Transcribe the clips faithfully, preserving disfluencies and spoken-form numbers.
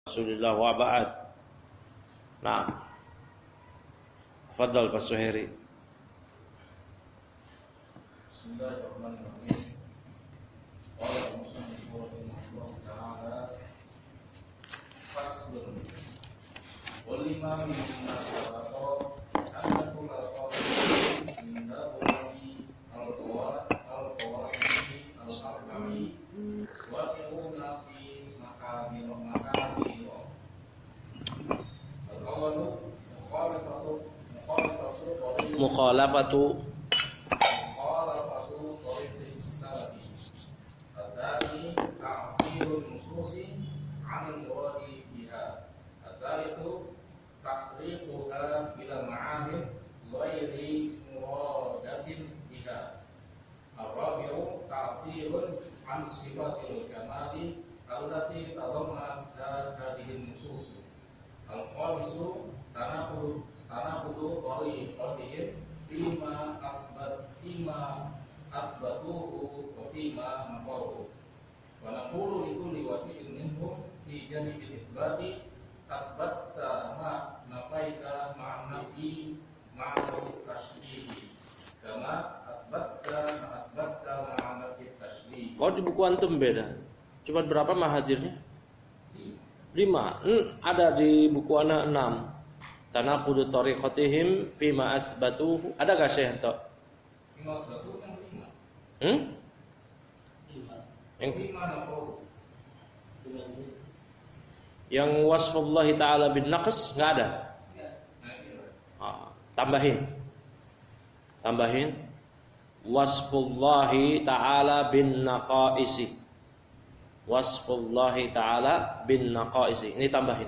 Rasulullah wa ba'd. Nah, fadhal Pak Suhairi. Bismillahirrahmanirrahim. Qala musannif rahimahullah ta'ala faslun wal imam min al-qur'an annahu la qawla min da'i al-qawat al-qawati al-arba'i wa yaquna fi maqami maqami al-awwalu mukhalafatu mukhalafatu Mukhalafatu sifatil kamali allati tadammanat hadhihi nusus al-khamisu tanaqudu tanaqudu tariqatihim fima athbat fima athbatuhu wa fima naqaruhu wa naqulu li kulli wahidin minhum fi janibil ithbati athbatta ma nafaita ma'a nafi ma'a tashbihi kama athbatta ma athbatta ma'a nafi tashbihi. Kalau di buku antum beda. Cuma berapa mahadirnya? Lima. Hmm, ada di buku ana enam. Tanaqudu tariqatihim fima asbatuhu. Ada enggak Syekh Ento? Lima satu yang lima. Hmm? Lima. Yang lima naqaruhu. Yang wasfullahi ta'ala bin naqs enggak ada? Ah, tambahin. Tambahin. Wasfullahi ta'ala bin naqaisi. Wasfullahi ta'ala bin naqaisi. Ini tambahin.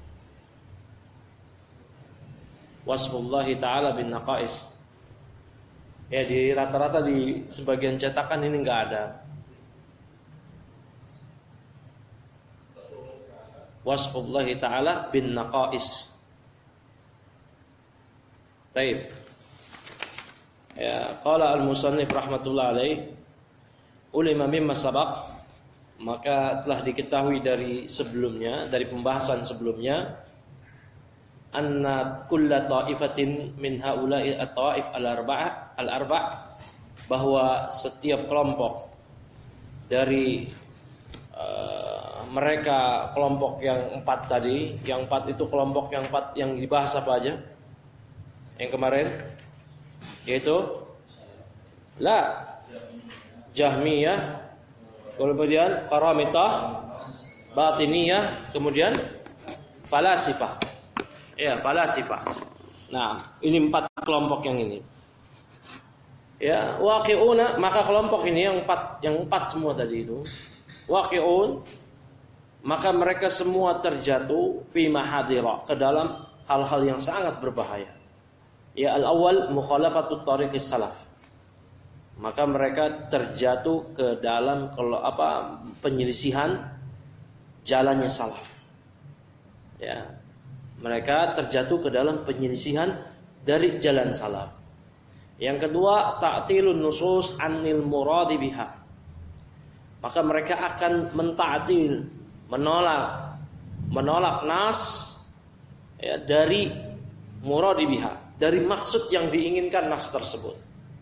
Wasfullahi ta'ala bin naqais. Ya, di rata-rata di sebagian cetakan ini enggak ada. Wasfullahi ta'ala bin naqais. Baik. Ya, qala al-musannif rahmatullah alaih, ulima mimma sabaq, maka telah diketahui dari sebelumnya, dari pembahasan sebelumnya, anna kulla ta'ifatin min haula'i at-ta'if al-arba'ah al-arba', bahwa setiap kelompok dari uh, mereka kelompok yang empat tadi, yang empat itu kelompok yang empat yang dibahas apa aja? Yang kemarin yaitu la Jahmiyah, kemudian Qaramitah, Batiniyah, kemudian Falasifah. Ya, Falasifah. Nah, ini empat kelompok yang ini. Ya, waqi'una, maka kelompok ini yang empat, yang empat semua tadi itu. Waqi'un, maka mereka semua terjatuh fi mahadira, ke dalam hal-hal yang sangat berbahaya. Ya, al-awwal mukhalafatu tariqis salaf. Maka mereka terjatuh ke dalam kalau apa penyelisihan jalannya salaf. Ya. Mereka terjatuh ke dalam penyelisihan dari jalan salaf. Yang kedua, ta'tilun nusus anil muradi biha. Maka mereka akan menta'til, menolak menolak nas ya, dari muradi biha, dari maksud yang diinginkan nas tersebut.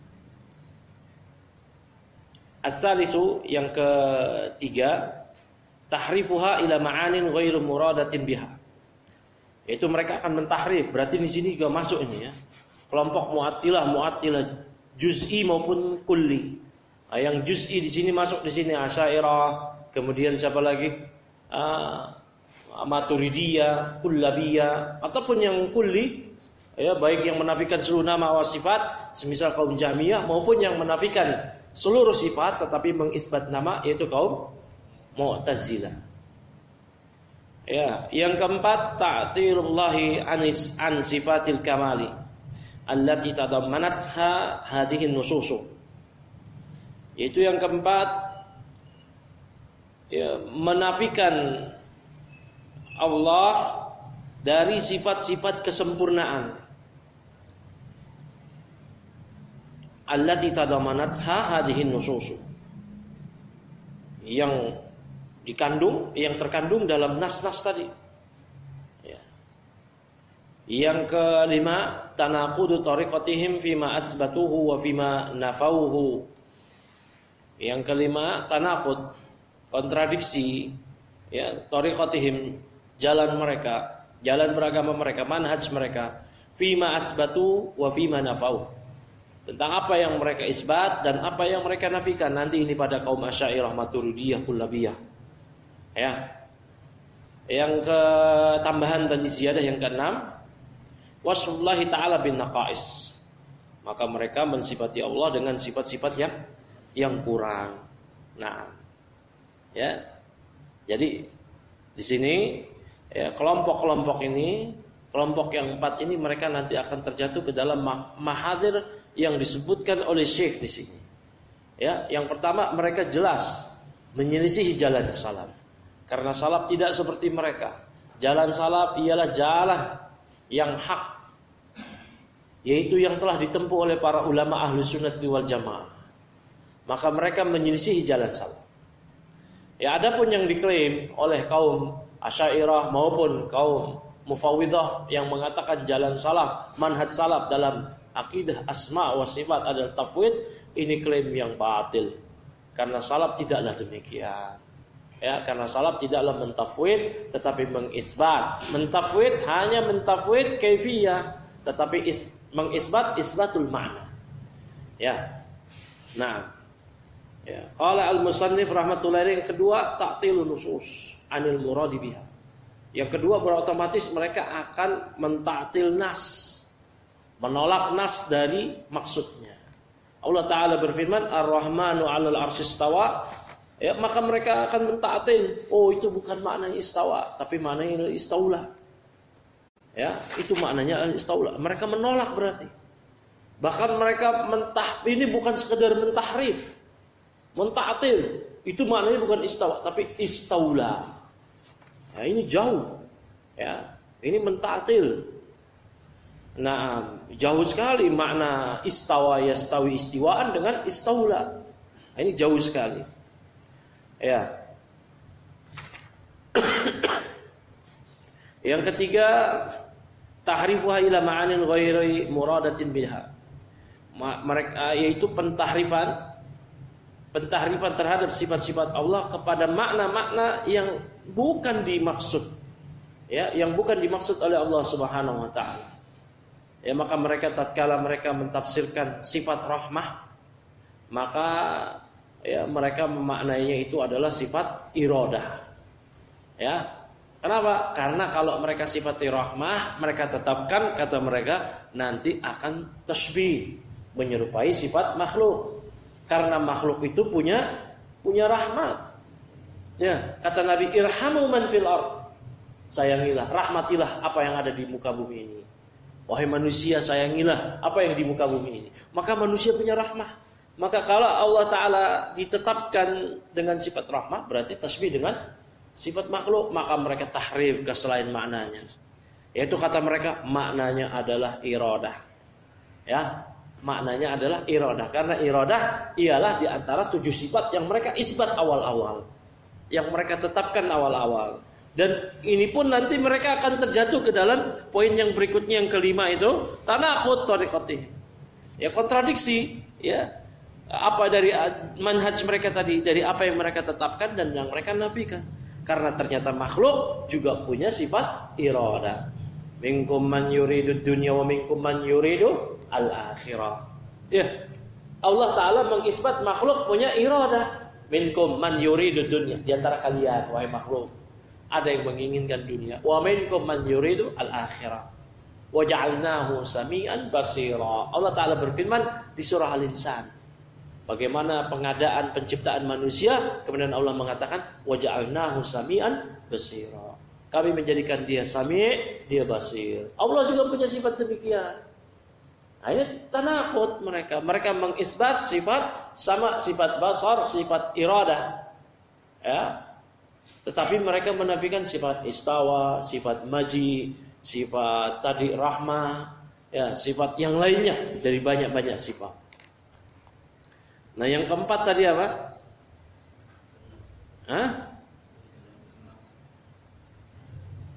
As-salisu, yang ketiga, tahrifuha ila ma'anin ghairu muradatin biha. Yaitu mereka akan mentahrif. Berarti di sini juga masuk ini ya. Kelompok Mu'attilah, Mu'attilah juz'i maupun kulli. Nah, yang juz'i di sini masuk di sini Asy'ariyah, kemudian siapa lagi? Ah, Maturidiyah, Kullabiyah, ataupun yang kulli. Ya, baik yang menafikan seluruh nama wa sifat, semisal kaum Jahmiyah, maupun yang menafikan seluruh sifat tetapi mengisbat nama, yaitu kaum Mu'tazilah. Ya, yang keempat, ta'tilullahi anis an sifatil kamali allati tadammanatha hadhihi nususu. Yaitu yang keempat, ya, menafikan Allah dari sifat-sifat kesempurnaan. Allati tadamanatha hadhihi nususu, yang dikandung, yang terkandung dalam nas-nas tadi. Ya. Yang kelima, tanaqudu tariqatihim fima asbatuhu wa fima nafauhu. Yang kelima, tanaqud, kontradiksi, ya, tariqatihim, jalan mereka, jalan beragama mereka, manhaj mereka, fima asbatu wa fima nafauhu. Tentang apa yang mereka isbat dan apa yang mereka nafikan nanti ini pada kaum Asy'ariyah Maturidiyah Kullabiyah. Ya. Yang ketambahan tadi ziyadah yang keenam, wasfullahi ta'ala bin naqais. Maka mereka mensifati Allah dengan sifat-sifat yang yang kurang. Nah, ya. Jadi di sini ya, kelompok-kelompok ini, kelompok yang empat ini mereka nanti akan terjatuh ke dalam mahadir yang disebutkan oleh Syekh di sini. Ya, yang pertama mereka jelas menyelisihi jalan salaf. Karena salaf tidak seperti mereka. Jalan salaf ialah jalan yang hak, yaitu yang telah ditempuh oleh para ulama ahlu sunnah wal jamaah. Maka mereka menyelisihi jalan salaf. Ya, adapun yang diklaim oleh kaum Asy'ariyah maupun kaum Mufawwidhah yang mengatakan jalan salaf, manhaj salaf dalam akidah asma wa sifat adalah tafwid, ini klaim yang batil. Karena salaf tidaklah demikian. Ya, karena salaf tidaklah mentafwid tetapi mengisbat. Mentafwid hanya mentafwid kaifiyah, tetapi is, mengisbat isbatul ma'na. Ya. Nah, ya. Qala al-musannif rahmatullahi alaihi, yang kedua ta'tilun nusus anil muradi biha. Yang kedua berotomatis mereka akan mentaktil nas, menolak nas dari maksudnya. Allah Ta'ala berfirman Ar-Rahmanu 'alal arsy istawa. Ya, maka mereka akan mentaktil, oh itu bukan maknanya istawa, tapi maknanya istaula. Ya, itu maknanya istaula. Mereka menolak berarti. Bahkan mereka mentah, ini bukan sekedar mentahrif, mentaktil. Itu maknanya bukan istawa, tapi istaula. Nah, ini jauh. Ya, ini mentaktil. Nah, jauh sekali makna istawa yastawi istiwaan dengan istaula. Nah, ini jauh sekali. Ya. Yang ketiga, tahrifuha ila ma'anin ghairi muradatin biha. Mereka yaitu pentahrifan pentahrifan terhadap sifat-sifat Allah kepada makna-makna yang bukan dimaksud. Ya, yang bukan dimaksud oleh Allah Subhanahu wa taala. Ya, maka mereka tatkala mereka mentafsirkan sifat rahmah, maka ya mereka memaknainya itu adalah sifat iradah. Ya. Kenapa? Karena kalau mereka sifat rahmah, mereka tetapkan kata mereka nanti akan tasbih, menyerupai sifat makhluk. Karena makhluk itu punya punya rahmat. Ya, kata Nabi, irhamu man fil ard. Sayangilah, rahmatilah apa yang ada di muka bumi ini. Wahai manusia, sayangilah apa yang di muka bumi ini. Maka manusia punya rahmah. Maka kalau Allah Ta'ala ditetapkan dengan sifat rahmah, berarti tasbih dengan sifat makhluk, maka mereka tahrif ke selain maknanya. Yaitu kata mereka, maknanya adalah iradah. Ya, maknanya adalah iradah. Karena iradah ialah di antara tujuh sifat yang mereka isbat awal-awal, yang mereka tetapkan awal-awal. Dan ini pun nanti mereka akan terjatuh ke dalam poin yang berikutnya, yang kelima itu tanakhud tariqatih. Ya, kontradiksi, ya. Apa dari manhaj mereka tadi, dari apa yang mereka tetapkan dan yang mereka nafikan. Karena ternyata makhluk juga punya sifat iradah. Minkum man yuridu dunya wa minkum man yuridu al-akhirah. Ya. Allah Ta'ala mengisbat makhluk punya iradah. Minkum man yuridu dunya, di antara kalian wahai makhluk ada yang menginginkan dunia. Wa minkum man yuridu al-akhirah. Wa ja'alnahu sami'an basira. Allah Ta'ala berfirman di surah Al-Insan. Bagaimana pengadaan penciptaan manusia, kemudian Allah mengatakan wa ja'alnahu sami'an basira. Kami menjadikan dia sami', dia basir. Allah juga punya sifat demikian. Nah, ini tanaqud mereka. Mereka mengisbat sifat sama sifat basar, sifat iradah. Ya. Tetapi mereka menafikan sifat istawa, sifat maji, sifat tadi rahmah, ya, sifat yang lainnya dari banyak-banyak sifat. Nah, yang keempat tadi apa? Hah?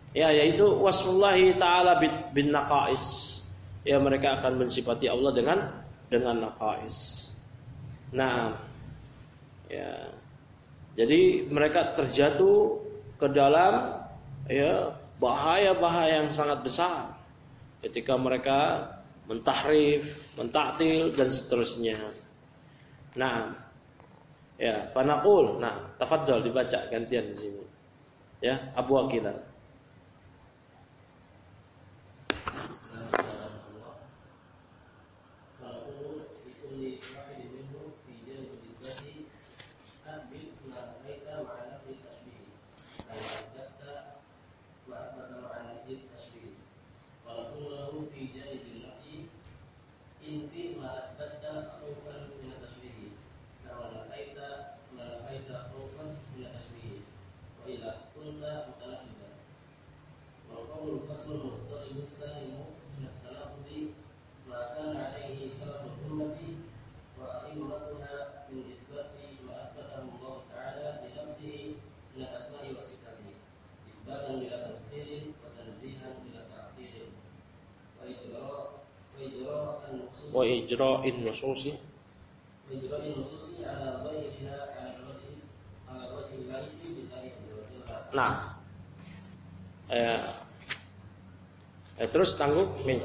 Ya, yaitu wasfullahi ta'ala bin naqais. Ya, mereka akan mensifati Allah dengan dengan naqais. Nah, ya. Jadi mereka terjatuh ke dalam ya bahaya-bahaya yang sangat besar ketika mereka mentahrif, mentaktil dan seterusnya. Nah, ya, fanaqul. Nah, tafadhol dibaca gantian di sini. Ya, Abu Aqilah. Wa ijra'in nususi wa ijra'in nususi ala ghairiha ala wajhi ala wajhi al-laiti billahi azza wa jalla. Nah, eh, eh terus tangguh min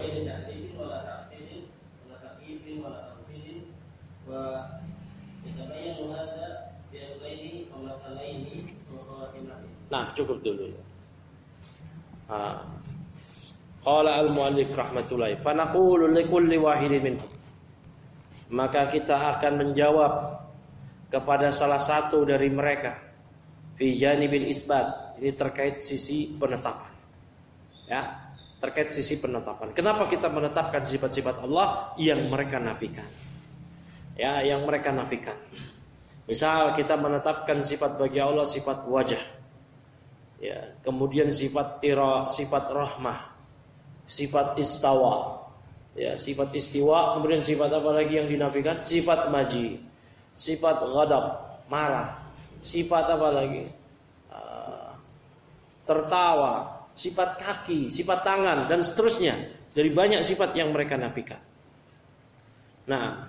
Nah, cukup dulu ya. Ah. Qala al-muallif rahmatullahi fa naqulu likulli wahidin minhum. Maka kita akan menjawab kepada salah satu dari mereka fi janibil isbat. Ini terkait sisi penetapan. Ya, terkait sisi penetapan. Kenapa kita menetapkan sifat-sifat Allah yang mereka nafikan? Ya, yang mereka nafikan. Misal kita menetapkan sifat bagi Allah sifat wajah. Ya, kemudian sifat ira, sifat rahmah, sifat istawa, ya, sifat istiwa, kemudian sifat apa lagi yang dinafikan? Sifat maji, sifat ghadab, marah, sifat apa lagi? Uh, tertawa, sifat kaki, sifat tangan dan seterusnya. Dari banyak sifat yang mereka nafikan. Nah,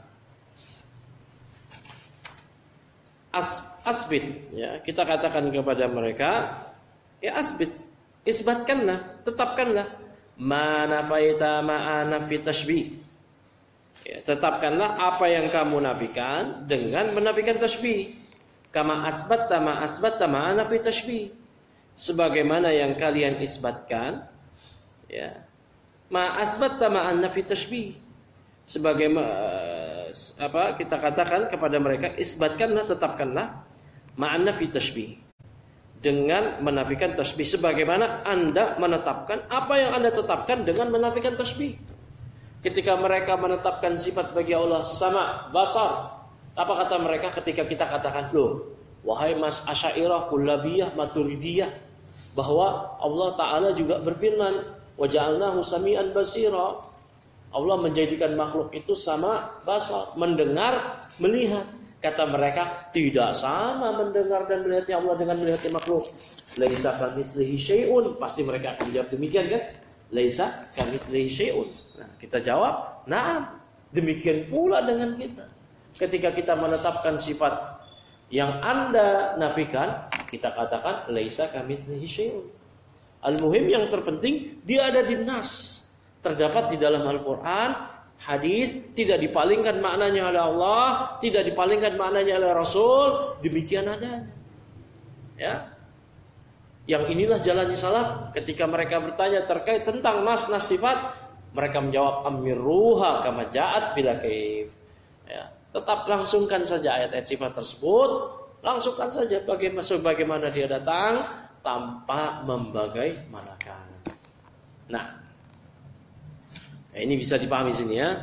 as, asbit, ya, kita katakan kepada mereka, ya asbit, isbatkanlah, tetapkanlah. Ma nafaita ma'a nafi tashbih. Ya, tetapkanlah apa yang kamu nafikan dengan menafikan tashbih. Kama asbatta ma asbatta ma'a nafi tashbih. Sebagaimana yang kalian isbatkan, ya. Ma asbatta ma'a nafi tashbih. Sebagaimana apa kita katakan kepada mereka, isbatkanlah, tetapkanlah ma'a nafi tashbih. Dengan menafikan tasbih sebagaimana Anda menetapkan apa yang Anda tetapkan dengan menafikan tasbih. Ketika mereka menetapkan sifat bagi Allah sama basar, apa kata mereka ketika kita katakan, loh, wahai Mas Asy'ariyah, Kullabiyah, Maturidiyah, bahwa Allah Ta'ala juga berfirman, wa ja'alnahu sami'an basira. Allah menjadikan makhluk itu sama basar, mendengar, melihat. Kata mereka, tidak sama mendengar dan melihatnya Allah dengan melihatnya makhluk. Laisa kamitslihi syai'un. Pasti mereka akan jawab demikian kan? Laisa kamitslihi syai'un. Nah, kita jawab, na'am. Demikian pula dengan kita. Ketika kita menetapkan sifat yang Anda nafikan, kita katakan laisa kamitslihi syai'un. Al-muhim yang terpenting dia ada di nas. Terdapat di dalam Al-Qur'an, hadis, tidak dipalingkan maknanya oleh Allah, tidak dipalingkan maknanya oleh Rasul, demikian adanya. Ya. Yang inilah jalannya salaf. Ketika mereka bertanya terkait tentang nas-nas sifat, mereka menjawab amiruha kama ja'at bila kaif. Ya. Tetap langsungkan saja ayat-ayat sifat tersebut, langsungkan saja bagaimana bagaimana dia datang tanpa membagaimanakan. Nah, nah, ini bisa dipahami sini ya.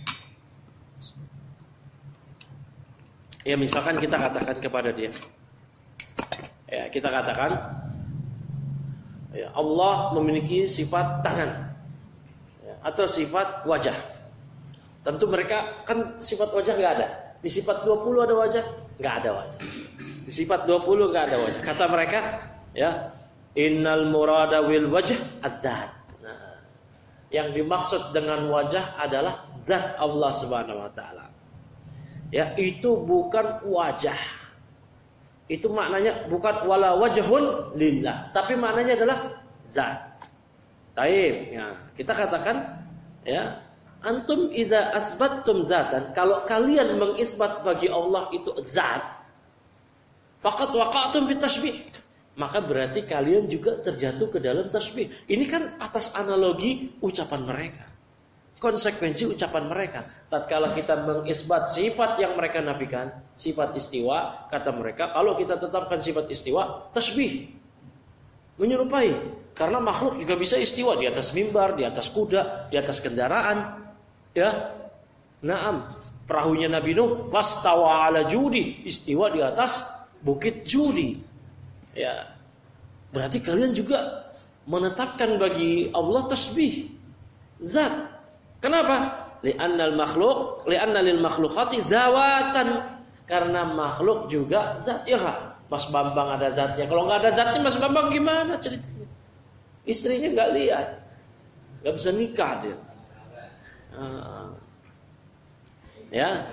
Ya misalkan kita katakan kepada dia, ya kita katakan, ya, Allah memiliki sifat tangan, ya, atau sifat wajah. Tentu mereka kan sifat wajah nggak ada. Di sifat dua puluh ada wajah, nggak ada wajah. Di sifat dua puluh nggak ada wajah. Kata mereka, ya Innal murada wil wajh adzat. Nah, yang dimaksud dengan wajah adalah zat Allah Subhanahu wa taala. Ya, itu bukan wajah. Itu maknanya bukan wala wajhun lillah, tapi maknanya adalah zat. Taib. Ya, kita katakan ya, antum idza asbattum zatan, kalau kalian mengisbat bagi Allah itu zat, faqad waqa'tum fi tasbih, maka berarti kalian juga terjatuh ke dalam tasbih. Ini kan atas analogi ucapan mereka, konsekuensi ucapan mereka. Tatkala kita mengisbat sifat yang mereka nafikan, sifat istiwa, kata mereka, kalau kita tetapkan sifat istiwa, tasbih, menyerupai. Karena makhluk juga bisa istiwa di atas mimbar, di atas kuda, di atas kendaraan. Ya, naam, perahunya Nabi Nuh, fastawa ala judi, istiwa di atas bukit judi. Ya, berarti kalian juga menetapkan bagi Allah tasbih, zat. Kenapa? Li'annal makhluk, li'anna lil makhluqati zawatan. Karena makhluk juga zat. Ya, Mas Bambang ada zatnya. Kalau nggak ada zatnya, Mas Bambang gimana ceritanya? Istrinya nggak lihat, nggak bisa nikah dia. Uh, ya,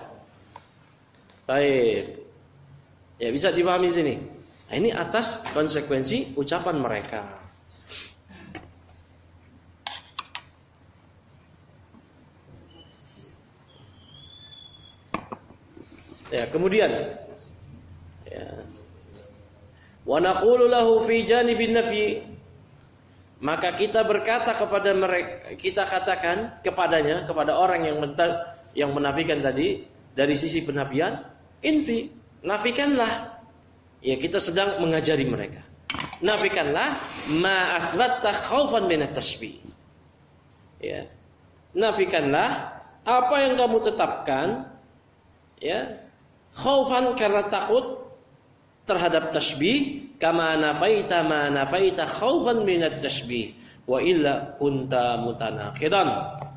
baik. Ya, bisa dipahami sini. Nah, ini atas konsekuensi ucapan mereka. Ya, kemudian ya. Wa naqulu lahu fi janibin nafi, maka kita berkata kepada mereka, kita katakan kepadanya, kepada orang yang mental, yang menafikan tadi dari sisi penafian, infi, nafikanlah. Ya, kita sedang mengajari mereka. Nafikanlah ma asbatta khaufan min at-tashbih. Ya. Nafikanlah apa yang kamu tetapkan, ya, khaufan karena takut terhadap tasbih, kama nafaita ma nafaita khaufan minat tasbih wa illa kunta mutanaqidan.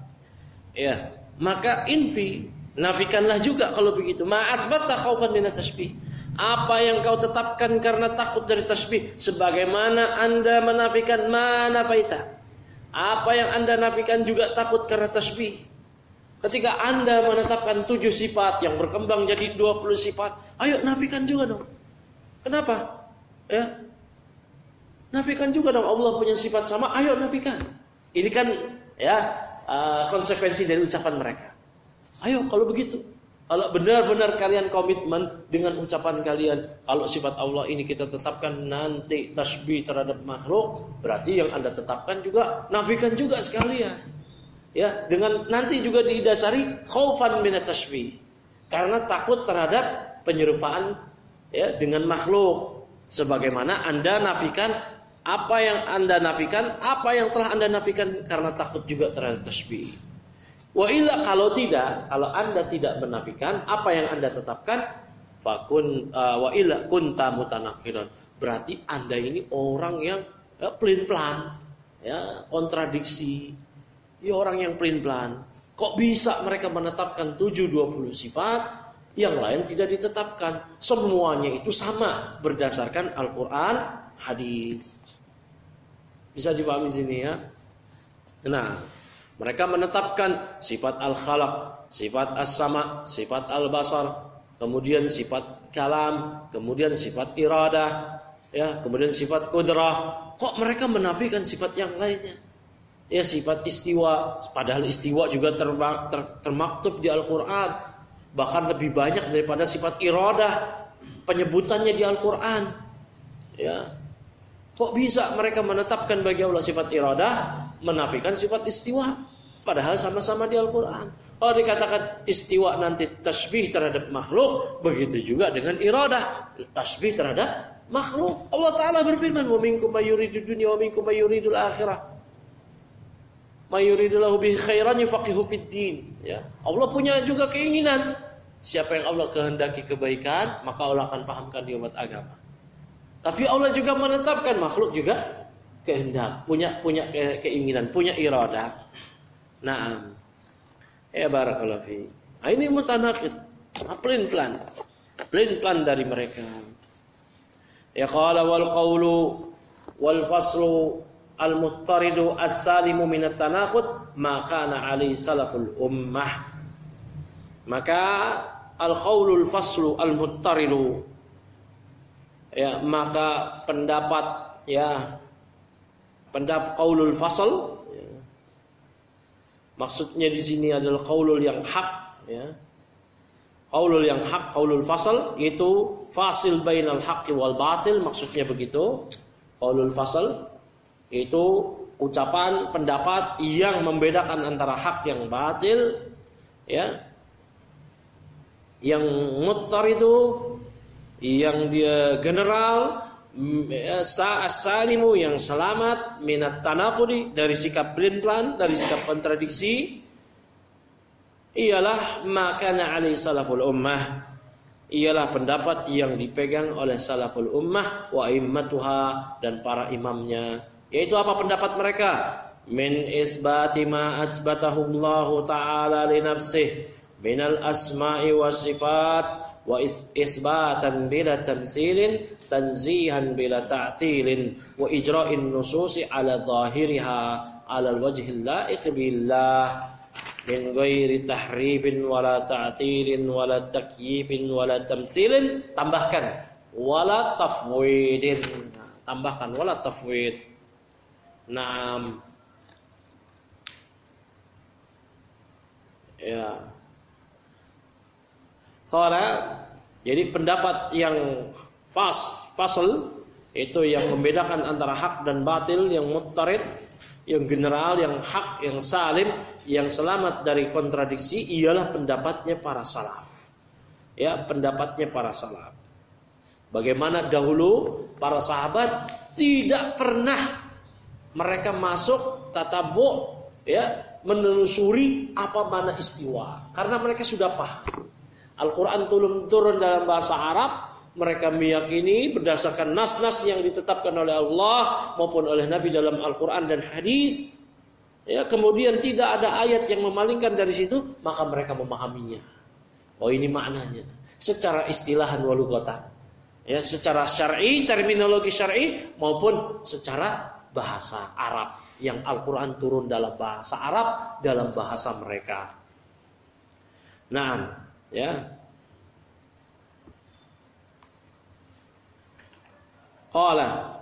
Ya, maka infi, nafikanlah juga kalau begitu, ma asbatta khaufan minat tasbih, apa yang kau tetapkan karena takut dari tasbih, sebagaimana Anda menafikan ma nafaita, apa yang Anda nafikan juga takut karena tasbih. Ketika Anda menetapkan tujuh sifat yang berkembang jadi dua puluh sifat, ayo nafikan juga dong. Kenapa? Ya, nafikan juga dong, Allah punya sifat sama, ayo nafikan. Ini kan ya uh, konsekuensi dari ucapan mereka. Ayo kalau begitu, kalau benar-benar kalian komitmen dengan ucapan kalian, kalau sifat Allah ini kita tetapkan nanti tasbih terhadap makhluk, berarti yang Anda tetapkan juga nafikan juga sekalian. Ya, dengan nanti juga didasari khaufan minat tasbih, karena takut terhadap penyerupaan ya dengan makhluk, sebagaimana Anda nafikan apa yang Anda nafikan, apa yang telah Anda nafikan karena takut juga terhadap tasbih. Wa illa, kalau tidak, kalau Anda tidak menafikan apa yang Anda tetapkan, fakun uh, wa illa kunta mutanaqidan, berarti Anda ini orang yang ya, pelin-pelan, ya, kontradiksi. Ya, orang yang pelin-pelan. Kok bisa mereka menetapkan tujuh dua puluh sifat, yang lain tidak ditetapkan? Semuanya itu sama berdasarkan Al-Quran, hadis. Bisa dipahami sini ya. Nah, mereka menetapkan sifat al-khalaq, sifat as-sama, sifat al-basar, kemudian sifat kalam, kemudian sifat iradah, ya, kemudian sifat qudrah. Kok mereka menafikan sifat yang lainnya? Ya, sifat istiwa, padahal istiwa juga ter, ter, termaktub di Al-Quran, bahkan lebih banyak daripada sifat iradah penyebutannya di Al-Quran. Ya, kok bisa mereka menetapkan bagi Allah sifat iradah, menafikan sifat istiwa, padahal sama-sama di Al-Quran. Kalau dikatakan istiwa nanti tasbih terhadap makhluk, begitu juga dengan iradah, tasbih terhadap makhluk. Allah Ta'ala berfirman, wa minkum may yuridud dunya wa minkum may yuridul akhirah. Mayuridullahu bihi khairan yufaqihu fid din. Ya, Allah punya juga keinginan. Siapa yang Allah kehendaki kebaikan, maka Allah akan pahamkan di umat agama. Tapi Allah juga menetapkan makhluk juga kehendak, punya punya keinginan, punya iradah. Naam. Ya barakallahu fi. Nah, ini mutanaqid. Pelin-pelan. Pelin-pelan dari mereka. Ya qala wal qawlu wal faslu al-muttaridu as-salimu minat tanaqud maka na ali salaful ummah. Maka al-qaulul faslu al-muttaridu, ya, maka pendapat, ya, pendapat qaulul fasl, ya, maksudnya di sini adalah qaulul yang hak, ya. Qaulul yang hak, qaulul fasl, yaitu fasil bainal haqqi wal batil, maksudnya begitu. Qaulul fasl itu ucapan, pendapat yang membedakan antara hak yang batil, ya. Yang muttar itu yang dia general, as-salimu yang selamat, minat tanaqudi dari sikap pelin-pelan, dari sikap kontradiksi, ialah makana alaihi salaful ummah, ialah pendapat yang dipegang oleh salaful ummah wa immatuha, dan para imamnya. Yaitu apa pendapat mereka? Min isbati ma asbatahu Allah ta'ala li nafsihi minal asma'i wa sifat wa isbatan bila tamtsilin tanzihan bila ta'tilin wa ijra'in nususi ala zahiriha ala alwajhil la'iq billah min ghairi tahribin wala ta'tilin wala takyifin wala tamtsilin, tambahkan wala tafwidin, tambahkan wala tafwid. Naam, ya. Qala, jadi pendapat yang fas, fasl, itu yang membedakan antara hak dan batil, yang muttarid, yang general, yang hak, yang salim, yang selamat dari kontradiksi, ialah pendapatnya para salaf. Ya, pendapatnya para salaf. Bagaimana dahulu para sahabat tidak pernah mereka masuk tatabu, ya, menelusuri apa makna istiwa, karena mereka sudah paham. Al-Quran turun, turun dalam bahasa Arab, mereka meyakini berdasarkan nas-nas yang ditetapkan oleh Allah maupun oleh Nabi dalam Al-Quran dan hadis. Ya, kemudian tidak ada ayat yang memalingkan dari situ, maka mereka memahaminya. Oh, ini maknanya secara istilahan wa lughatan. Ya, secara syar'i, terminologi syar'i maupun secara bahasa Arab, yang Al-Quran turun dalam bahasa Arab, dalam bahasa mereka. Nah, ya. Qala,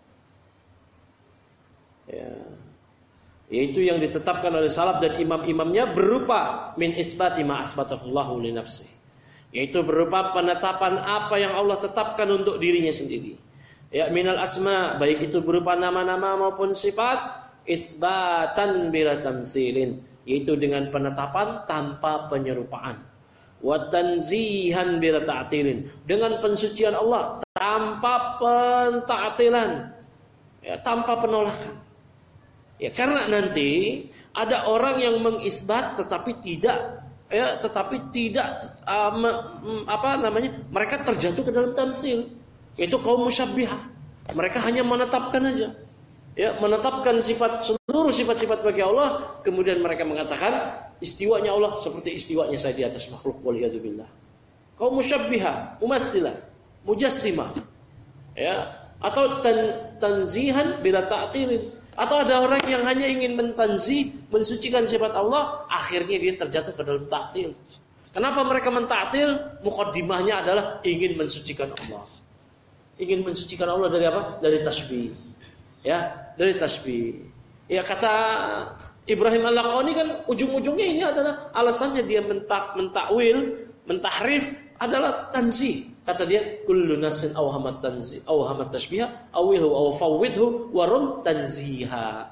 ya, yaitu yang ditetapkan oleh salaf dan imam-imamnya berupa min isbati ma asbatahullahu li nafsi, yaitu berupa penetapan apa yang Allah tetapkan untuk dirinya sendiri. Ya, minal asma, baik itu berupa nama-nama maupun sifat, isbatan bila tamtsilin, yaitu dengan penetapan tanpa penyerupaan. Wa tanzihan bila ta'tilin, dengan pensucian Allah tanpa penta'tilan, ya, tanpa penolakan. Ya, karena nanti ada orang yang mengisbat tetapi tidak, ya, tetapi tidak uh, me, apa namanya? Mereka terjatuh ke dalam tamtsil, yaitu kaum musyabbihah. Mereka hanya menetapkan aja. Ya, menetapkan sifat, seluruh sifat-sifat bagi Allah, kemudian mereka mengatakan istiwanya Allah seperti istiwanya saya di atas makhluk, waliyadzubillah. Kaum musyabbiha, mumatsilah, mujassimah, ya, atau tan, tanzihan bila ta'tilin, atau ada orang yang hanya ingin mentanzih, mensucikan sifat Allah, akhirnya dia terjatuh ke dalam ta'til. Kenapa mereka mentaktil? Muqaddimahnya adalah ingin mensucikan Allah. Ingin mensucikan Allah dari apa? Dari tasbih. Ya, dari tasbih. Ya, kata Ibrahim Al-Laqani kan ujung-ujungnya ini adalah alasannya dia mentak, mentakwil, mentahrif adalah tanzih. Kata dia, kullu nasin awhamat tanzih, awhamat tashbihah, awilhu aw fawwidhu warum tanziha.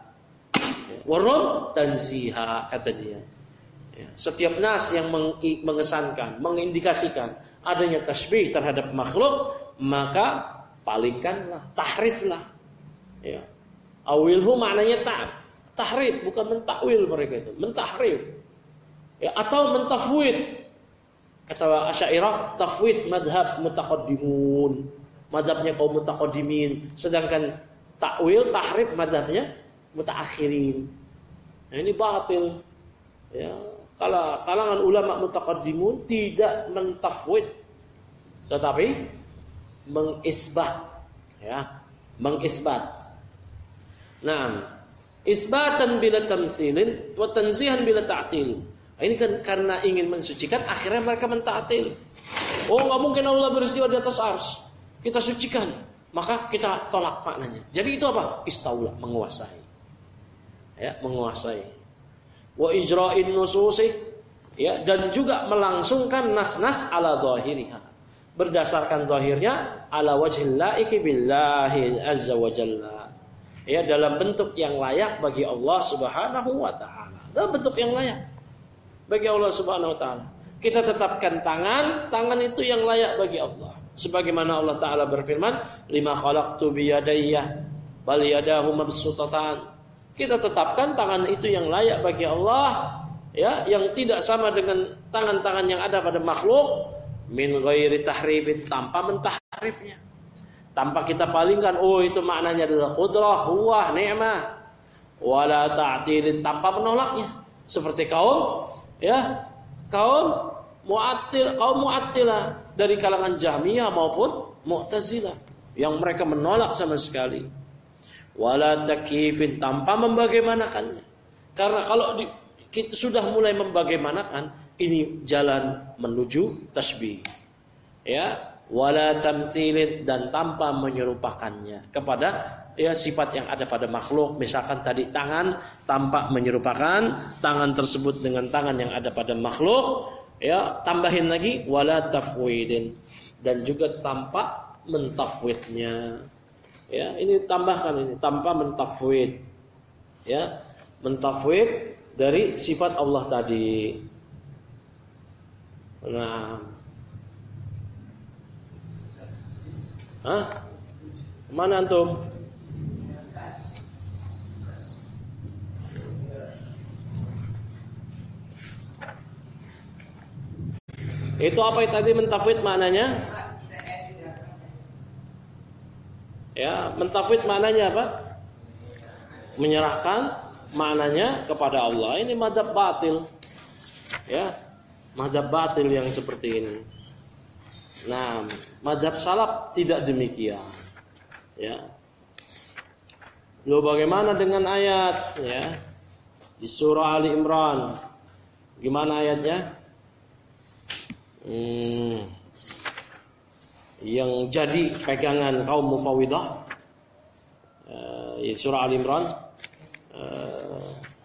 Warum tanziha, kata dia. Ya, setiap nas yang mengesankan, mengindikasikan adanya tasbih terhadap makhluk, maka palingkanlah, tahriflah. Ya. Awilhu maknanya ta, tahrif, bukan mentakwil mereka itu, mentahrif. Ya, atau mentafwid. Kata Asy'ariyah, tafwid madhab mutaqaddimun, madhabnya kaum mutaqaddimin, sedangkan takwil, tahrif madhabnya mutaakhirin. Nah, ini batil. Ya, kalau kalangan ulama mutaqaddimun tidak mentafwid, tetapi mengisbat, ya, mengisbat. Nah, isbatan bila tamtsilin wa tanzihan bila ta'til. Ini kan karena ingin mensucikan, akhirnya mereka menta'til. Oh, nggak mungkin Allah beristiwa di atas ars. Kita sucikan, maka kita tolak maknanya. Jadi itu apa? Istaula, menguasai. Ya, menguasai. Wa ijra'in nususi, ya, dan juga melangsungkan nas-nas ala zahiriha. Berdasarkan zahirnya ala wajhil laiki billahi azza wa jalla. Ya, dalam bentuk yang layak bagi Allah Subhanahu wa taala. Dalam bentuk yang layak bagi Allah Subhanahu wa taala. Kita tetapkan tangan, tangan itu yang layak bagi Allah. Sebagaimana Allah taala berfirman, "Lima khalaqtu biyadayya bal yadahu mabsutatan." Kita tetapkan tangan itu yang layak bagi Allah, ya, yang tidak sama dengan tangan-tangan yang ada pada makhluk, min ghairi tahribin, tanpa mentahrifnya. Tanpa kita palingkan, oh itu maknanya adalah qudrah, huwah, ni'mah. Wala ta'tilin, tanpa menolaknya. Seperti kaum, ya, kaum Mu'attil, kaum Mu'attilah dari kalangan Jahmiyah maupun Mu'tazilah yang mereka menolak sama sekali. Wala takyifin, tanpa membagaimanakannya. Karena kalau di, kita sudah mulai membagaimanakan, ini jalan menuju tasbih. Ya, wala tamtsilin, dan tanpa menyerupakannya kepada, ya, sifat yang ada pada makhluk. Misalkan tadi tangan, tanpa menyerupakan tangan tersebut dengan tangan yang ada pada makhluk. Ya, tambahin lagi wala tafwidin, dan juga tanpa mentafwidnya. Ya, ini tambahkan ini tanpa mentafwid. Ya, mentafwid dari sifat Allah tadi. Nah, hah? Mana antum? Itu apa yang tadi mentafwid maknanya? Ya, mentafwid maknanya apa? Menyerahkan maknanya kepada Allah. Ini madzhab batil. Ya, madzhab batil yang seperti ini. Nah, madzhab salaf tidak demikian. Ya. Lalu bagaimana dengan ayat, ya, di surah Ali Imran? Gimana ayatnya? Hmm, yang jadi pegangan kaum mufawwidah, uh, di surah Ali Imran, uh,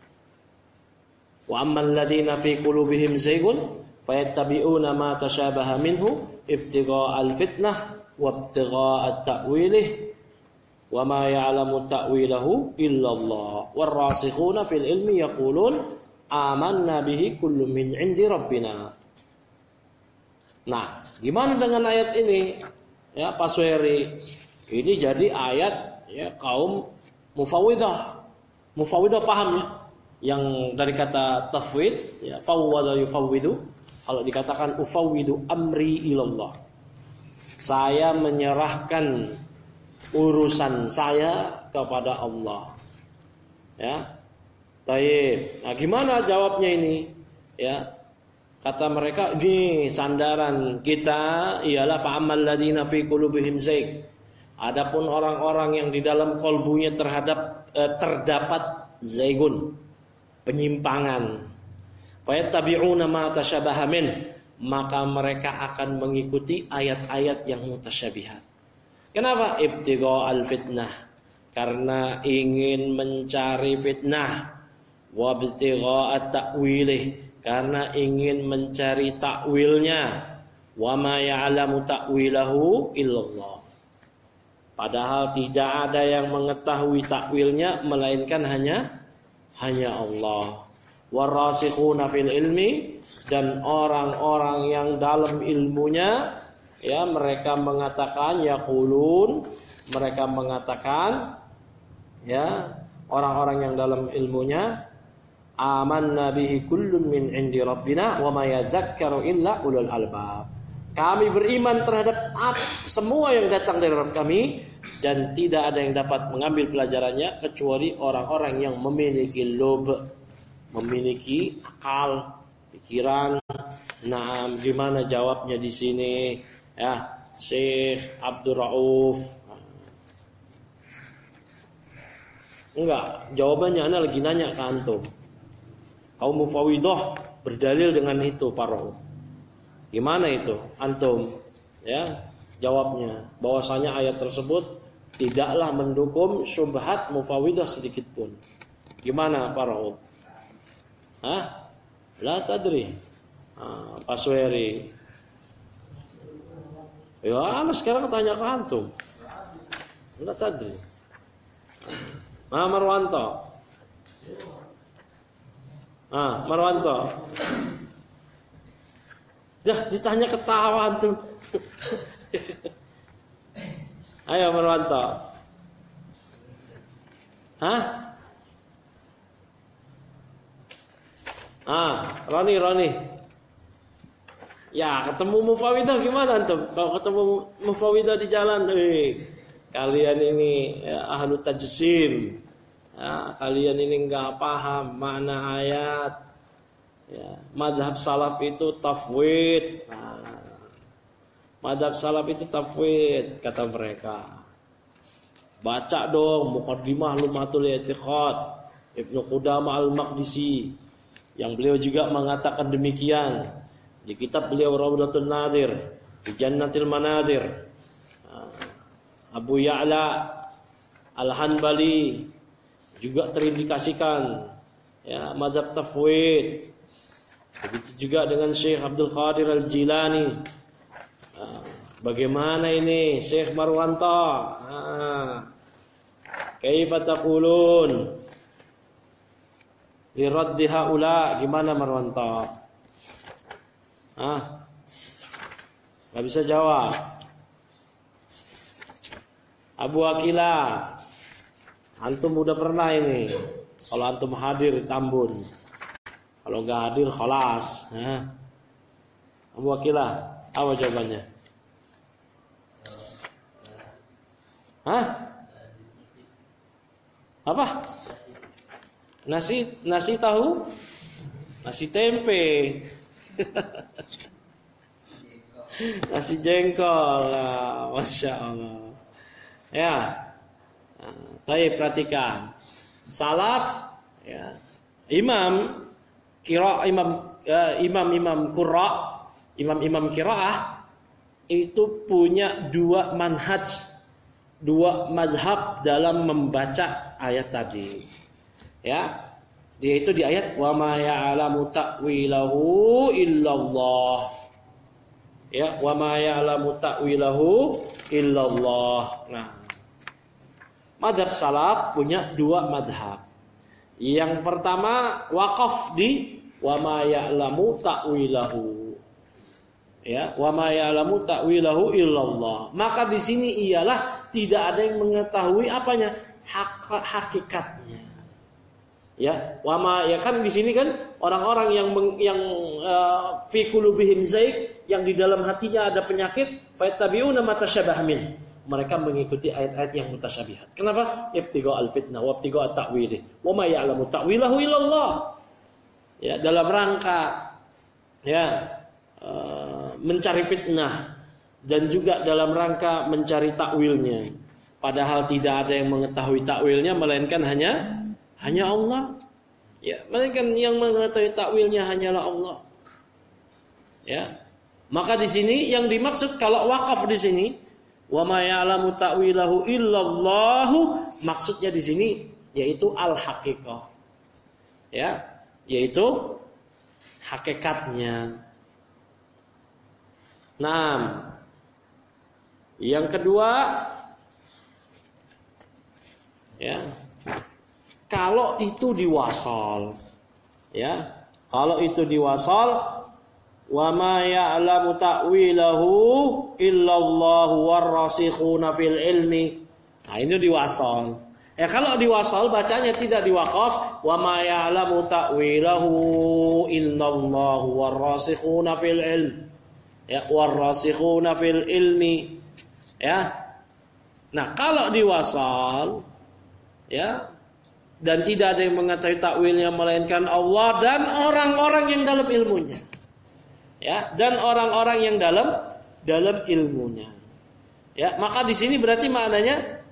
wa ammal ladzina fi qulubihim zaygun fayattabi'una ma tashabaha minhu ibtigha'al fitnah wa ibtigha'at ta'wilih wa ma ya'lamu ta'wilahu illallah warrasikhuna fil ilmi yaqulun amanna bihi kullun min 'indi rabbina. Nah, gimana dengan ayat ini? Ya, Pak Suheri, ini jadi ayat, ya, kaum mufawwidah. Mufawwidah paham, ya? Yang dari kata tafwid, ya, fawwada yufawwidu. Kalau dikatakan ufawwidu amri ilallah, saya menyerahkan urusan saya kepada Allah. Ya. Baik. Nah, gimana jawabnya ini? Ya. Kata mereka, ini sandaran kita ialah fa'amal ladzina fi qulubihim zayg. Adapun orang-orang yang di dalam kolbunya terhadap eh, terdapat zaygun, penyimpangan. Fayattabi'una ma tashabaha min, maka mereka akan mengikuti ayat-ayat yang mutasyabihat. Kenapa? Ibtigha'al fitnah, karena ingin mencari fitnah. Wa ibtigha'at ta'wilih, karena ingin mencari takwilnya. Wa ma ya'lamu ta'wilahu illallah, padahal tidak ada yang mengetahui takwilnya melainkan hanya hanya Allah. Warasikhuna fil ilmi, dan orang-orang yang dalam ilmunya, ya, mereka mengatakan yaqulun, mereka mengatakan, ya, orang-orang yang dalam ilmunya, amanna bihi kullun min 'indi rabbina wa ma yadhakkaru illa ulul albab. Kami beriman terhadap semua yang datang dari Rabb kami, dan tidak ada yang dapat mengambil pelajarannya kecuali orang-orang yang memiliki lub, memiliki akal, pikiran. Nah, gimana jawabnya di sini? Ya, Syekh Abdul Rauf. Enggak, jawabannya ana lagi nanya ke antum. Kaum Mufawwidah berdalil dengan itu para. Gimana itu antum? Ya, jawabnya bahwasanya ayat tersebut tidaklah mendukung syubhat Mufawwidah sedikit pun. Gimana para? Hah? La tadri. Ah, Pasweri. Ya, ana sekarang tanya ke antum. La tadri. Ah, Marwanto. Ah, Marwanto. Dah ditanya ketawa antum. Ayo Marwanto. Hah? Ah, Roni, Roni. Ya, ketemu Mufawwidah gimana antum? Kalau ketemu Mufawwidah di jalan, eh, kalian ini ya, ahlu tajsim. Ya, kalian ini enggak paham makna ayat. Ya, madhab salaf itu tafwid. Nah, madhab salaf itu tafwid kata mereka. Baca dong Muqaddimah Lumatul I'tiqad Ibnu Qudamah Al-Maqdisi yang beliau juga mengatakan demikian. Di kitab beliau Rawdatul Nadir, di Jannatil Manadir. Abu Ya'la Al-Hanbali juga terindikasikan ya mazhab tafwid. Begitu juga dengan Syekh Abdul Qadir Al-Jilani. Bagaimana ini Syekh Marwanto? Kaifa taqulun li raddi haula? Gimana Marwanto? Ah, nggak bisa jawab. Abu Akila, antum udah pernah ini. Kalau antum hadir di Tambun, kalau nggak hadir, khalas. Nah. Abu Akila, apa jawabannya? Hah? Apa? Nasi, nasi tahu? Nasi tempe. Nasi jengkol, nah, masya Allah. Ya, baik perhatikan. Salaf, ya, imam kira imam uh, imam imam qurra, imam imam qiraah itu punya dua manhaj, dua mazhab dalam membaca ayat tadi. Ya, dia itu di ayat wa ma ya'lamu ta'wilahu illallah. Ya, wa ma ya'lamu ta'wilahu illallah. Nah, mazhab salaf punya dua mazhab. Yang pertama waqaf di wa ma ya'lamu ta'wilahu. Ya, wa ma ya'lamu ta'wilahu illallah. Maka di sini ialah tidak ada yang mengetahui apanya? Hak, hakikatnya. Ya, wama ya kan di sini kan orang-orang yang meng, yang uh, fi qulubihim zaig, yang di dalam hatinya ada penyakit, fayattabi'una ma tasyabaha min. Mereka mengikuti ayat-ayat yang mutasyabihat. Kenapa? Ibtigha al-fitnah wa ibtigha at-ta'wilih. Wa ma ya'lamu ta'wilahu illallah. Ya, dalam rangka ya uh, mencari fitnah dan juga dalam rangka mencari takwilnya. Padahal tidak ada yang mengetahui takwilnya melainkan hanya Hanya Allah. Ya, melainkan yang mengetahui takwilnya hanyalah Allah. Ya. Maka di sini yang dimaksud kalau wakaf di sini wa ma ya'lamu ta'wilahu illallahu, maksudnya di sini yaitu al-haqiqah. Ya, yaitu hakikatnya. Nah, yang kedua ya, kalau itu diwasal, ya, kalau itu diwasal, wa ma ya'lamu ta'wilahu illallahu warrasikhuna fil ilmi. Nah, ini diwasal. Ya, kalau diwasal bacanya tidak diwaqaf, wa ma ya'lamu ta'wilahu illallahu warrasikhuna fil ilm. Ya, warrasikhuna fil ilmi. Ya. Nah, kalau diwasal, ya, dan tidak ada yang mengetahui takwilnya melainkan Allah dan orang-orang yang dalam ilmunya. Ya, dan orang-orang yang dalam dalam ilmunya. Ya, maka di sini berarti maknanya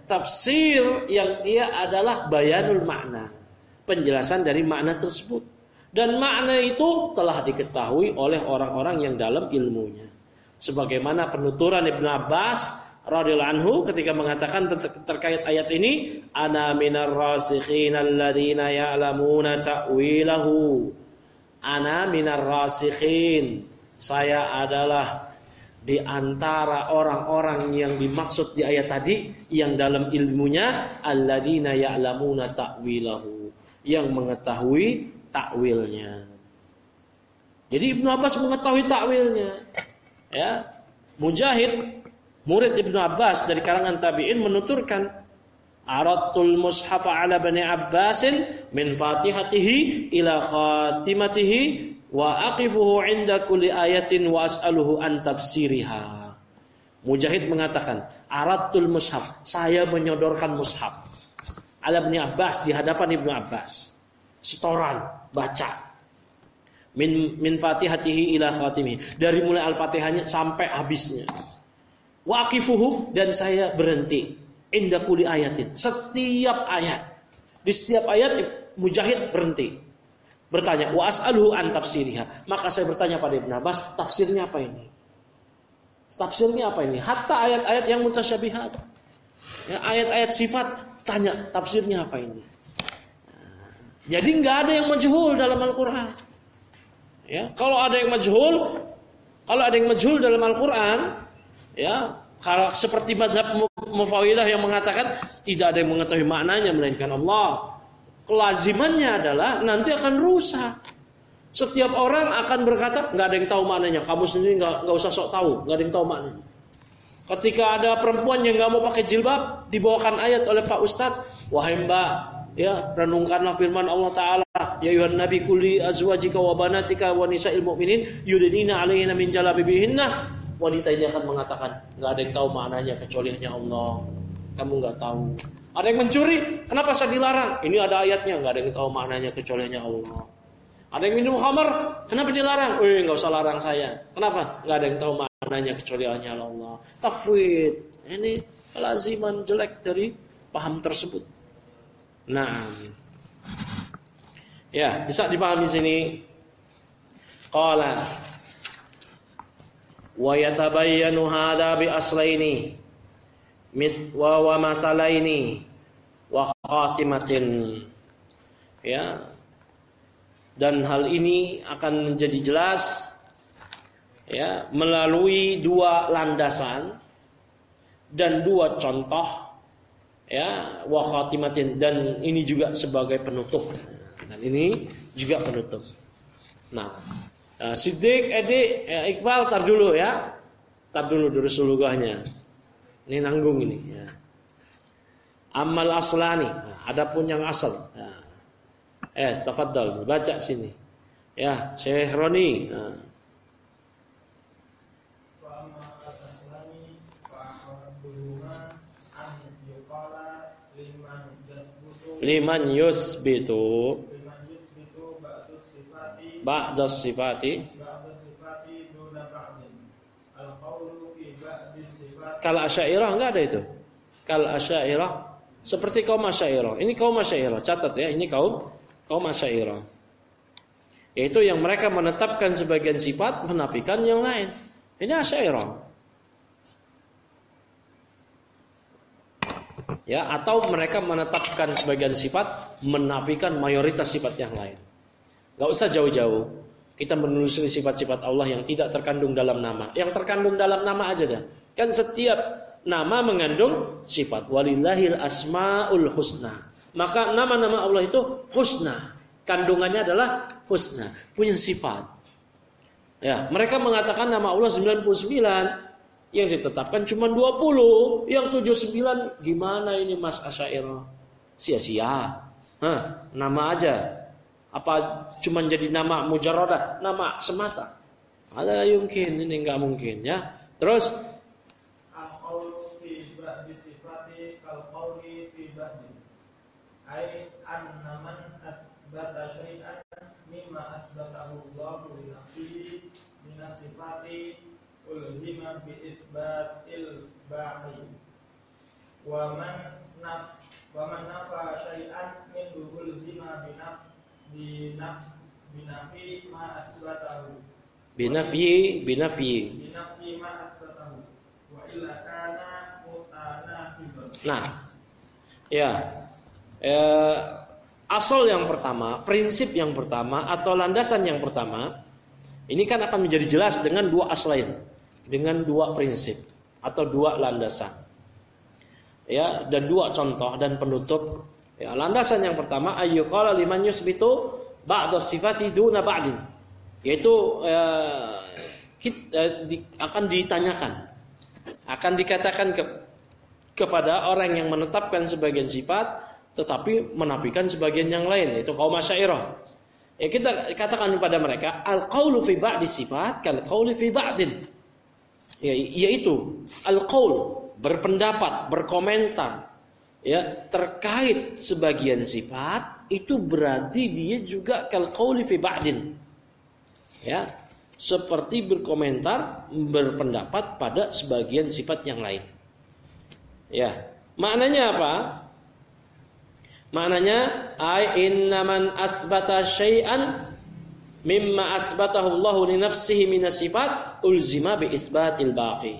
tafsir yang dia adalah bayanul makna, penjelasan dari makna tersebut. Dan makna itu telah diketahui oleh orang-orang yang dalam ilmunya. Sebagaimana penuturan Ibnu Abbas radhiyallahu anhu ketika mengatakan ter- terkait ayat ini, ana minar rasikhin alladziina ya'lamuna ta'wilahu. Ana minar rasikhin, saya adalah di antara orang-orang yang dimaksud di ayat tadi yang dalam ilmunya alladziina ya'lamuna ta'wilahu, yang mengetahui takwilnya. Jadi Ibnu Abbas mengetahui takwilnya. Ya, Mujahid murid Ibnu Abbas dari kalangan tabi'in menuturkan, Aradtul mushafa ala bani Abbasin min fatihatihi ila khatimatihi wa aqifuhu inda kulli ayatin wa as'aluhu an tafsiriha. Mujahid mengatakan, Aradtul mushaf, saya menyodorkan mushaf ala bani Abbas, di hadapan Ibnu Abbas. Setoran, baca. Min min fatihatihi ila khatimihi, dari mulai Al-Fatihahnya sampai habisnya. Wa aqifuhu, dan saya berhenti inda kulli ayatin, setiap ayat. Di setiap ayat Mujahid berhenti bertanya, wa as'aluhu an tafsiriha, maka saya bertanya pada Ibnu Abbas, tafsirnya apa ini? Tafsirnya apa ini? Hatta ayat-ayat yang mutasyabihat. Ya, ayat-ayat sifat, tanya tafsirnya apa ini? Jadi enggak ada yang majhul dalam Al-Qur'an. Ya, kalau ada yang majhul, kalau ada yang majhul dalam Al-Qur'an, ya, kalau seperti mazhab Mufawidah yang mengatakan tidak ada yang mengetahui maknanya melainkan Allah, kelazimannya adalah nanti akan rusak. Setiap orang akan berkata nggak ada yang tahu maknanya. Kamu sendiri nggak nggak usah sok tahu, nggak ada yang tahu maknanya. Ketika ada perempuan yang nggak mau pakai jilbab, dibawakan ayat oleh Pak Ustadz, wahai Mbak, ya, renungkanlah firman Allah Ta'ala, ya ayuhan nabi kulli azwajika wa banatika wa nisa'il mu'minin yudnina 'alaihinna min jalabibihinna. Wanita ini akan mengatakan, nggak ada yang tahu maknanya kecuali hanya Allah. Kamu nggak tahu. Ada yang mencuri, kenapa saya dilarang? Ini ada ayatnya, nggak ada yang tahu maknanya kecuali hanya Allah. Ada yang minum khamar, kenapa dilarang? Eh, nggak usah larang saya. Kenapa? Nggak ada yang tahu maknanya kecuali hanya Allah. Tafwid, ini kelaziman jelek dari paham tersebut. Nah, ya, bisa dipahami sini. Qala wa yatabayyanu hadza bi aslaini miswa wa masalaini wa khatimatin. Ya. Dan hal ini akan menjadi jelas, ya, melalui dua landasan dan dua contoh, ya, wa khatimatin, dan ini juga sebagai penutup. Dan ini juga penutup. Nah, Nah, Siddiq, Edi, ya, Iqbal, tar dulu ya, tar dulu durus lugahnya. Ini nanggung ini. Ya. Amal aslani, nah, adapun yang asal. Nah. Eh, tafadhal, baca sini. Ya, Syekh Roni. Nah. Liman yusbitu ba'da sifati kal asy'ariyah, enggak ada itu. Kal asy'ariyah, seperti kaum asy'ariyah. Ini kaum asy'ariyah, catat ya, ini kaum kaum asy'ariyah. Yaitu yang mereka menetapkan sebagian sifat, menafikan yang lain. Ini asy'ariyah. Ya, atau mereka menetapkan sebagian sifat, menafikan mayoritas sifat yang lain. Gak usah jauh-jauh. Kita menelusuri sifat-sifat Allah yang tidak terkandung dalam nama. Yang terkandung dalam nama aja dah. Kan setiap nama mengandung sifat. Walillahil asmaul husna. Maka nama-nama Allah itu husna. Kandungannya adalah husna. Punya sifat. Ya, mereka mengatakan nama Allah sembilan puluh sembilan. Yang ditetapkan cuma dua puluh. Yang tujuh puluh sembilan. Gimana ini Mas Asy'ariyah? Sia-sia. Hah, nama aja. Apa cuma jadi nama mujarradah, nama semata? Ada yumkin, ini enggak mungkin ya. Terus al-qaulu fi ba'di sifati kal-qauli fi ba'di. Ai anna man athbata syai'an mimma athbatahu Allah li nafsihi min sifati ulzima bi itsbatil baqi. Wa man naf wa man nafa syai'an min duhul zima binaf binaf binafi ma asbatahu binafyi binafyi binafi ma asbatahu wa illa kana mutanaqidan. Nah, ya, eh, asal yang pertama, prinsip yang pertama atau landasan yang pertama, ini kan akan menjadi jelas dengan dua aslain, dengan dua prinsip atau dua landasan, ya, dan dua contoh dan penutup. Ya, landasan yang pertama, ayyuqala liman yusbitu ba'da sifati duna ba'din, yaitu eh, kita, eh, di, akan ditanyakan, akan dikatakan ke kepada orang yang menetapkan sebagian sifat tetapi menafikan sebagian yang lain, yaitu kaum Asy'ariyah. Ya, kita katakan kepada mereka, al-qaulu fi ba'di sifat kal qauli fi ba'din. Ya, yaitu al-qaul, berpendapat, berkomentar, ya, terkait sebagian sifat itu berarti dia juga kal qauli fi ba'din. Ya, seperti berkomentar, berpendapat pada sebagian sifat yang lain. Ya, maknanya apa? Maknanya ay innaman asbata syai'an mimma asbatahu Allahu li nafsihi minas sifat ulzima bi isbatil baqi.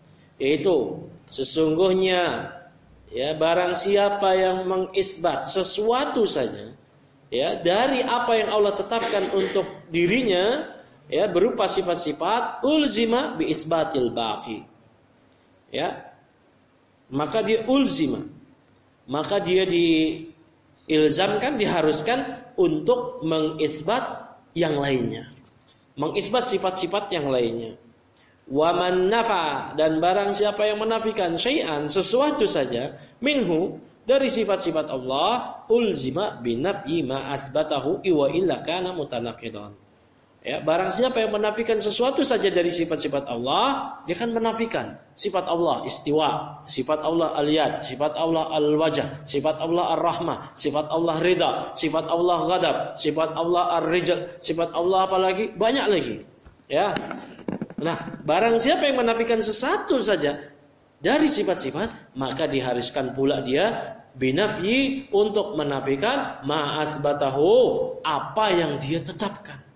Yaitu sesungguhnya, ya, barang siapa yang mengisbat sesuatu saja, ya, dari apa yang Allah tetapkan untuk dirinya, ya, berupa sifat-sifat, ulzima bi isbatil baqi. Ya, maka dia ulzima, maka dia diilzamkan, diharuskan untuk mengisbat yang lainnya, mengisbat sifat-sifat yang lainnya. Wa man nafa, dan barang siapa yang menafikan syai'an, sesuatu saja, minhu, dari sifat-sifat Allah, ulzima binafyi ma asbatahu wa illa kana mutanaqidan. Ya, barang siapa yang menafikan sesuatu saja dari sifat-sifat Allah, dia akan menafikan sifat Allah istiwa, sifat Allah al-yad, sifat Allah al-wajah, sifat Allah ar-rahmah, sifat Allah ridha, sifat Allah ghadab, sifat Allah ar-rijal, sifat Allah apalagi, banyak lagi. Ya. Nah, barang siapa yang menafikan sesuatu saja dari sifat-sifat, maka diharuskan pula dia binafyi untuk menafikan ma asbatahu, apa yang dia tetapkan.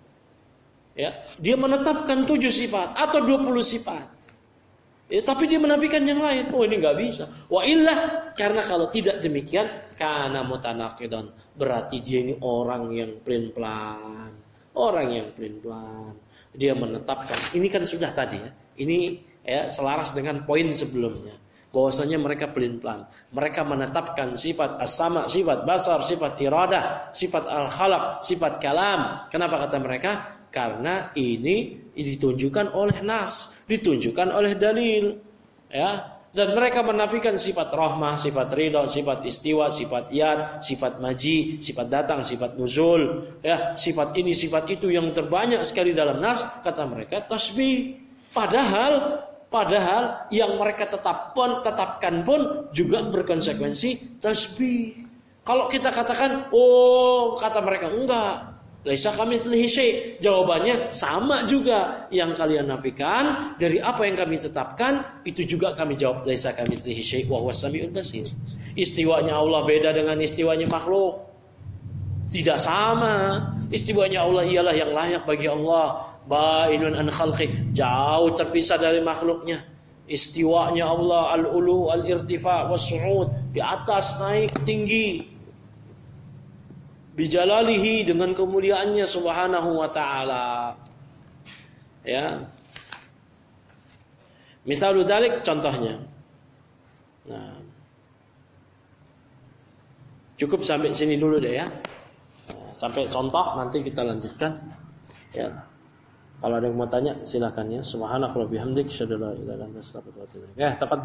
Ya, dia menetapkan tujuh sifat atau dua puluh sifat, ya, tapi dia menafikan yang lain. Oh, ini nggak bisa. Wa illah, karena kalau tidak demikian, kana mutanaqidan, berarti dia ini orang yang pelin-pelan, orang yang pelin-pelan. Dia menetapkan. Ini kan sudah tadi, ya. Ini, ya, selaras dengan poin sebelumnya. Bahwasanya mereka pelin-pelan. Mereka menetapkan sifat as-sama, sifat basar, sifat iradah, sifat al-khalaq, sifat kalam. Kenapa kata mereka? Karena ini ditunjukkan oleh nas, ditunjukkan oleh dalil, ya. Dan mereka menafikan sifat rahmah, sifat ridha, sifat istiwa, sifat yad, sifat maji, sifat datang, sifat nuzul, ya, sifat ini, sifat itu yang terbanyak sekali dalam nas. Kata mereka tasbih. Padahal padahal yang mereka tetapkan tetapkan pun juga berkonsekuensi tasbih. Kalau kita katakan, oh, kata mereka, enggak, laisa kamitslihi syai', jawabannya sama juga. Yang kalian nafikan dari apa yang kami tetapkan, itu juga kami jawab laisa kamitslihi syai' wa huwas samiul basir. Istiwanya Allah beda dengan istiwanya makhluk. Tidak sama. Istiwanya Allah ialah yang layak bagi Allah. Bainun an khalqi, jauh terpisah dari makhluknya. Istiwanya Allah al-ulu, al-irtifa, was-su'ud, di atas, naik, tinggi. Bijalalihi, dengan kemuliaannya subhanahu wa ta'ala. Ya. Misalul dzalik, contohnya. Nah. Cukup sampai sini dulu deh, ya. Sampai contoh, nanti kita lanjutkan. Ya. Kalau ada yang mau tanya, silakan, ya. Subhanakallahumma bihamdik, asyhadu an la ilaha illa anta, astaghfiruka wa atubu ilaik. Ya, tepat.